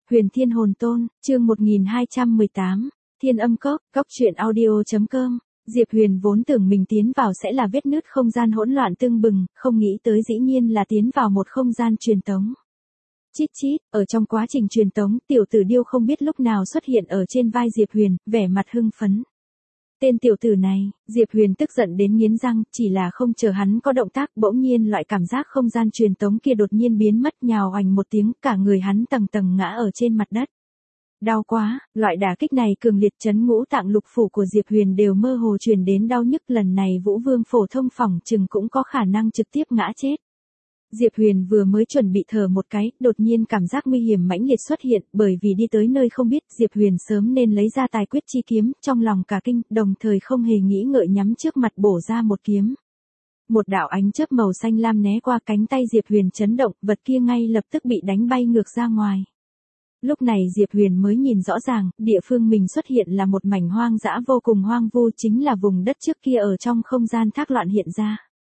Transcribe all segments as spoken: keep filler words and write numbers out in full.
Huyền Thiên Hồn Tôn, chương một nghìn hai trăm mười tám, Thiên Âm Cốc, cốc truyện audio.com. Diệp Huyền vốn tưởng mình tiến vào sẽ là vết nứt không gian hỗn loạn tưng bừng, không nghĩ tới dĩ nhiên là tiến vào một không gian truyền tống. Chít chít, ở trong quá trình truyền tống, tiểu tử điêu không biết lúc nào xuất hiện ở trên vai Diệp Huyền, vẻ mặt hưng phấn. Tên tiểu tử này, Diệp Huyền tức giận đến nghiến răng, chỉ là không chờ hắn có động tác, bỗng nhiên loại cảm giác không gian truyền tống kia đột nhiên biến mất, nhào oành một tiếng, cả người hắn tầng tầng ngã ở trên mặt đất. Đau quá, loại đả kích này cường liệt chấn ngũ tạng lục phủ của Diệp Huyền đều mơ hồ truyền đến đau nhức, lần này Vũ Vương phổ thông phỏng chừng cũng có khả năng trực tiếp ngã chết. Diệp Huyền vừa mới chuẩn bị thở một cái, đột nhiên cảm giác nguy hiểm mãnh liệt xuất hiện, bởi vì đi tới nơi không biết, Diệp Huyền sớm nên lấy ra tài quyết chi kiếm, trong lòng cả kinh, đồng thời không hề nghĩ ngợi nhắm trước mặt bổ ra một kiếm. Một đạo ánh chớp màu xanh lam né qua cánh tay Diệp Huyền chấn động, vật kia ngay lập tức bị đánh bay ngược ra ngoài. Lúc này Diệp Huyền mới nhìn rõ ràng, địa phương mình xuất hiện là một mảnh hoang dã vô cùng hoang vu, chính là vùng đất trước kia ở trong không gian thác loạn hiện ra.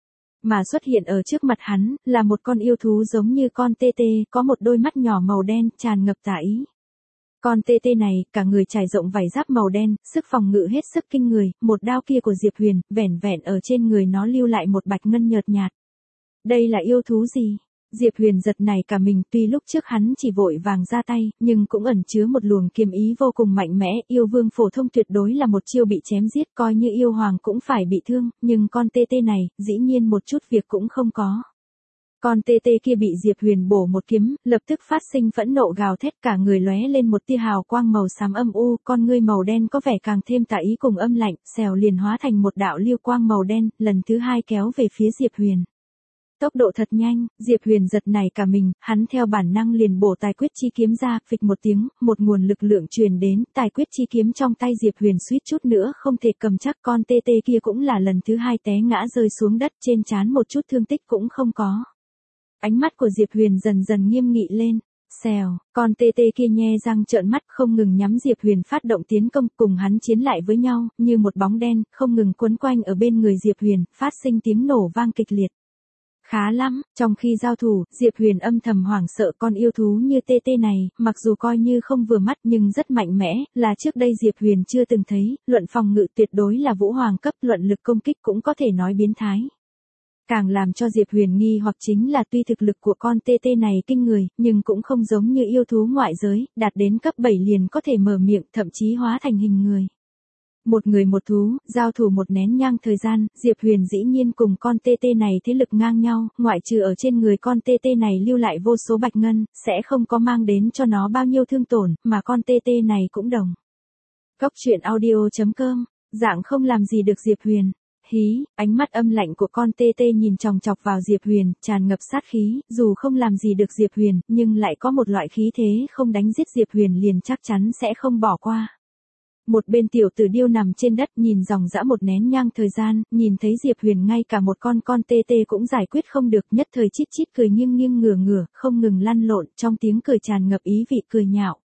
Mà xuất hiện ở trước mặt hắn, là một con yêu thú giống như con tê tê, có một đôi mắt nhỏ màu đen, tràn ngập tà ý. Con tê tê này, cả người trải rộng vảy giáp màu đen, sức phòng ngự hết sức kinh người, một đao kia của Diệp Huyền, vẻn vẹn ở trên người nó lưu lại một bạch ngân nhợt nhạt. Đây là yêu thú gì? Diệp Huyền giật nảy cả mình, tuy lúc trước hắn chỉ vội vàng ra tay, nhưng cũng ẩn chứa một luồng kiềm ý vô cùng mạnh mẽ, yêu vương phổ thông tuyệt đối là một chiêu bị chém giết, coi như yêu hoàng cũng phải bị thương, nhưng con tê tê này, dĩ nhiên một chút việc cũng không có. Con tê tê kia bị Diệp Huyền bổ một kiếm, lập tức phát sinh phẫn nộ gào thét, cả người lóe lên một tia hào quang màu xám âm u, con ngươi màu đen có vẻ càng thêm tà ý cùng âm lạnh, xèo liền hóa thành một đạo lưu quang màu đen, lần thứ hai kéo về phía Diệp Huyền. Tốc độ thật nhanh, Diệp Huyền giật nảy cả mình, hắn theo bản năng liền bổ tài quyết chi kiếm ra, phịch một tiếng, một nguồn lực lượng truyền đến, tài quyết chi kiếm trong tay Diệp Huyền suýt chút nữa không thể cầm chắc, con tê tê kia cũng là lần thứ hai té ngã rơi xuống đất, trên trán một chút thương tích cũng không có. Ánh mắt của Diệp Huyền dần dần nghiêm nghị lên. Xèo, con tê tê kia nhe răng trợn mắt, không ngừng nhắm Diệp Huyền phát động tiến công, cùng hắn chiến lại với nhau, như một bóng đen, không ngừng quấn quanh ở bên người Diệp Huyền, phát sinh tiếng nổ vang kịch liệt. Khá lắm, trong khi giao thủ, Diệp Huyền âm thầm hoảng sợ, con yêu thú như tê tê này, mặc dù coi như không vừa mắt nhưng rất mạnh mẽ, là trước đây Diệp Huyền chưa từng thấy, luận phòng ngự tuyệt đối là vũ hoàng cấp, luận lực công kích cũng có thể nói biến thái. Càng làm cho Diệp Huyền nghi hoặc chính là tuy thực lực của con tê tê này kinh người, nhưng cũng không giống như yêu thú ngoại giới, đạt đến cấp bảy liền có thể mở miệng, thậm chí hóa thành hình người. Một người một thú, giao thủ một nén nhang thời gian, Diệp Huyền dĩ nhiên cùng con tê tê này thế lực ngang nhau, ngoại trừ ở trên người con tê tê này lưu lại vô số bạch ngân, sẽ không có mang đến cho nó bao nhiêu thương tổn, mà con tê tê này cũng đồng. Cốc truyện audio.com, dạng không làm gì được Diệp Huyền. Hí, ánh mắt âm lạnh của con tê tê nhìn chòng chọc vào Diệp Huyền, tràn ngập sát khí, dù không làm gì được Diệp Huyền, nhưng lại có một loại khí thế không đánh giết Diệp Huyền liền chắc chắn sẽ không bỏ qua. Một bên tiểu tử điêu nằm trên đất nhìn dòng dã một nén nhang thời gian, nhìn thấy Diệp Huyền ngay cả một con con tê tê cũng giải quyết không được, nhất thời chít chít cười nghiêng nghiêng ngửa ngửa, không ngừng lăn lộn, trong tiếng cười tràn ngập ý vị cười nhạo.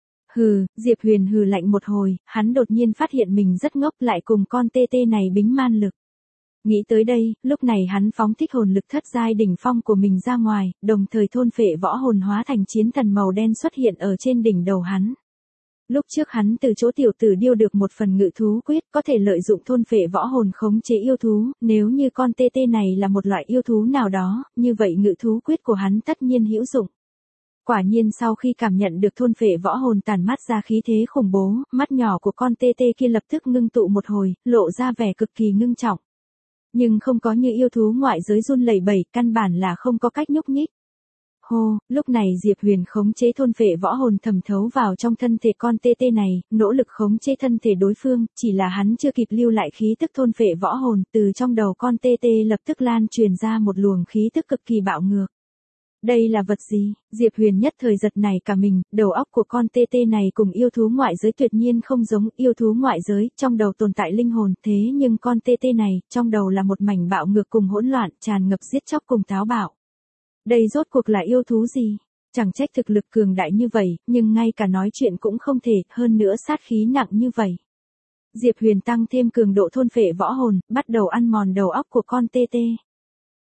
Hừ, Diệp Huyền hừ lạnh một hồi, hắn đột nhiên phát hiện mình rất ngốc, lại cùng con tê tê này bính man lực. Nghĩ tới đây, lúc này hắn phóng thích hồn lực thất giai đỉnh phong của mình ra ngoài, đồng thời thôn phệ võ hồn hóa thành chiến thần màu đen xuất hiện ở trên đỉnh đầu hắn. Lúc trước hắn từ chỗ tiểu tử điêu được một phần ngự thú quyết, có thể lợi dụng thôn phệ võ hồn khống chế yêu thú, nếu như con tê tê này là một loại yêu thú nào đó, như vậy ngự thú quyết của hắn tất nhiên hữu dụng. Quả nhiên sau khi cảm nhận được thôn phệ võ hồn tản mát ra khí thế khủng bố, mắt nhỏ của con tê tê kia lập tức ngưng tụ một hồi, lộ ra vẻ cực kỳ ngưng trọng. Nhưng không có như yêu thú ngoại giới run lẩy bẩy, căn bản là không có cách nhúc nhích. Hô, lúc này Diệp Huyền khống chế thôn phệ võ hồn thẩm thấu vào trong thân thể con tê tê này, nỗ lực khống chế thân thể đối phương, chỉ là hắn chưa kịp lưu lại khí tức thôn phệ võ hồn, từ trong đầu con tê tê lập tức lan truyền ra một luồng khí tức cực kỳ bạo ngược. Đây là vật gì? Diệp Huyền nhất thời giật nảy cả mình, đầu óc của con tê tê này cùng yêu thú ngoại giới tuyệt nhiên không giống, yêu thú ngoại giới, trong đầu tồn tại linh hồn, thế nhưng con tê tê này, trong đầu là một mảnh bạo ngược cùng hỗn loạn, tràn ngập giết chóc cùng táo bạo. Đây rốt cuộc là yêu thú gì? Chẳng trách thực lực cường đại như vậy, nhưng ngay cả nói chuyện cũng không thể, hơn nữa sát khí nặng như vậy. Diệp Huyền tăng thêm cường độ thôn phệ võ hồn, bắt đầu ăn mòn đầu óc của con tê tê.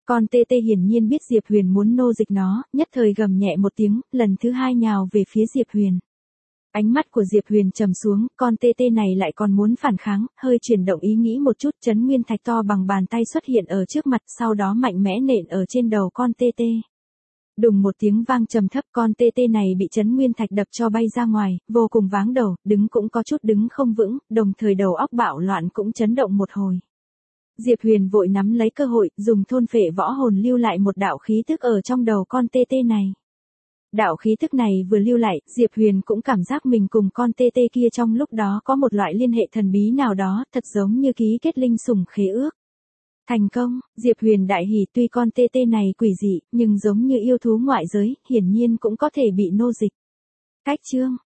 Con tê tê hiển nhiên biết Diệp Huyền muốn nô dịch nó, nhất thời gầm nhẹ một tiếng, lần thứ hai nhào về phía Diệp Huyền. Ánh mắt của Diệp Huyền trầm xuống, con tê tê này lại còn muốn phản kháng, hơi chuyển động ý nghĩ một chút, chấn nguyên thạch to bằng bàn tay xuất hiện ở trước mặt, sau đó mạnh mẽ nện ở trên đầu con tê tê. Đùng một tiếng vang trầm thấp, con tê tê này bị chấn nguyên thạch đập cho bay ra ngoài, vô cùng váng đầu, đứng cũng có chút đứng không vững, đồng thời đầu óc bạo loạn cũng chấn động một hồi. Diệp Huyền vội nắm lấy cơ hội, dùng thôn phệ võ hồn lưu lại một đạo khí tức ở trong đầu con tê tê này. Đạo khí tức này vừa lưu lại, Diệp Huyền cũng cảm giác mình cùng con tê tê kia trong lúc đó có một loại liên hệ thần bí nào đó, thật giống như ký kết linh sủng khế ước. Thành công, Diệp Huyền đại hỉ, tuy con tê tê này quỷ dị, nhưng giống như yêu thú ngoại giới, hiển nhiên cũng có thể bị nô dịch. Cách chương